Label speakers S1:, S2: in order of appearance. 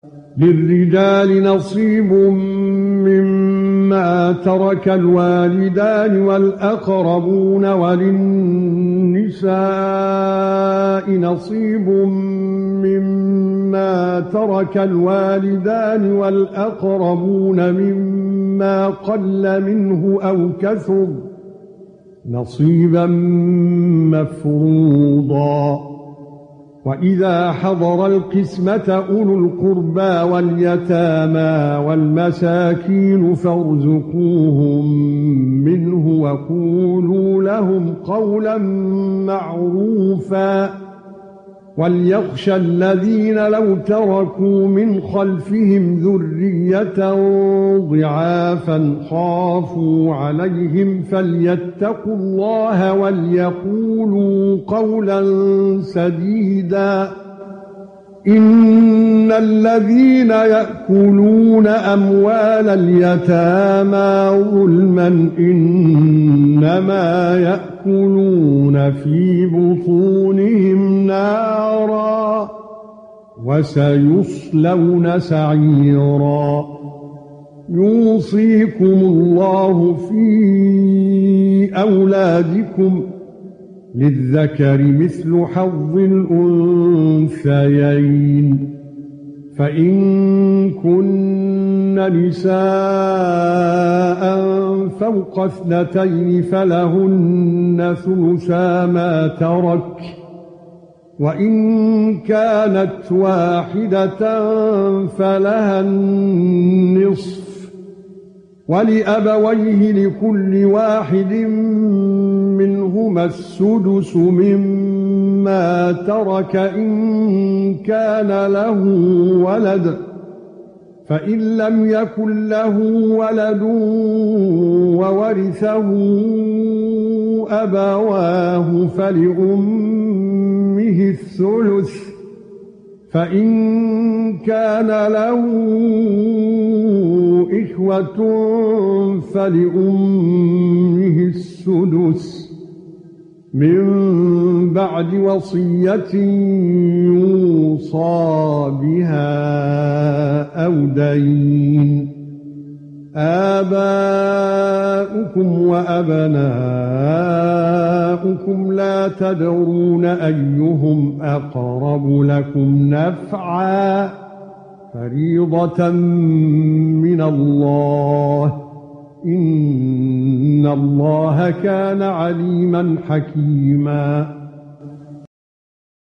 S1: للرجال نصيب مما ترك الوالدان والأقربون وللنساء نصيب مما ترك الوالدان والأقربون مما قل منه أو كثر نصيبا مفروضا. وَإِذَا حَضَرَ الْقِسْمَةَ أُولُو الْقُرْبَى وَالْيَتَامَى وَالْمَسَاكِينُ فَارْزُقُوهُم مِّنْهُ وَقُولُوا لَهُمْ قَوْلًا مَّعْرُوفًا. وَلْيَخْشَ الَّذِينَ لَوْ تَرَكُوا مِنْ خَلْفِهِمْ ذُرِّيَّةً ضِعَافًا خَافُوا عَلَيْهِمْ فَلْيَتَّقُوا اللَّهَ وَلْيَقُولُوا قَوْلًا سَدِيدًا. إِنَّ الَّذِينَ يَأْكُلُونَ أَمْوَالَ الْيَتَامَى ظُلْمًا إِنَّمَا يَأْكُلُونَ فِي بُطُونِهِمْ نَارًا وَسَيُصْلَوْنَ سَعِيرًا. يُوصِيكُمُ اللَّهُ فِي أَوْلَادِكُمْ لِلذَّكَرِ مِثْلُ حَظِّ الْأُنثَيَيْنِ. فَإِن كُنَّ نِسَاءً فَوْقَ اثْنَتَيْنِ فَلَهُنَّ ثُلُثَا مَا تَرَكَ، وَإِن كَانَتْ وَاحِدَةً فَلَهَا النِّصْفُ، وَلِأَبَوَيْهِ لِكُلِّ واحد منهما السُّدُسُ مِمَّا تَرَكَ إِن كَانَ له وَلَدٌ، فَإِن لَّمْ يَكُن له وَلَدٌ وَوَرِثَهُ أَبَوَاهُ فَلِأُمِّهِ الثُّلُثُ، فَإِن كَانَ له إخوة فَلِأُمِّهِ السُّدُسُ مِن بَعْدِ وَصِيَّةٍ يُوصَى بِهَا أَوْ دَيْنٍ. آباؤكم وأبناؤكم لا تدرون أيهم أقرب لكم نفعا فريضة من الله إن الله كان عليما حكيما.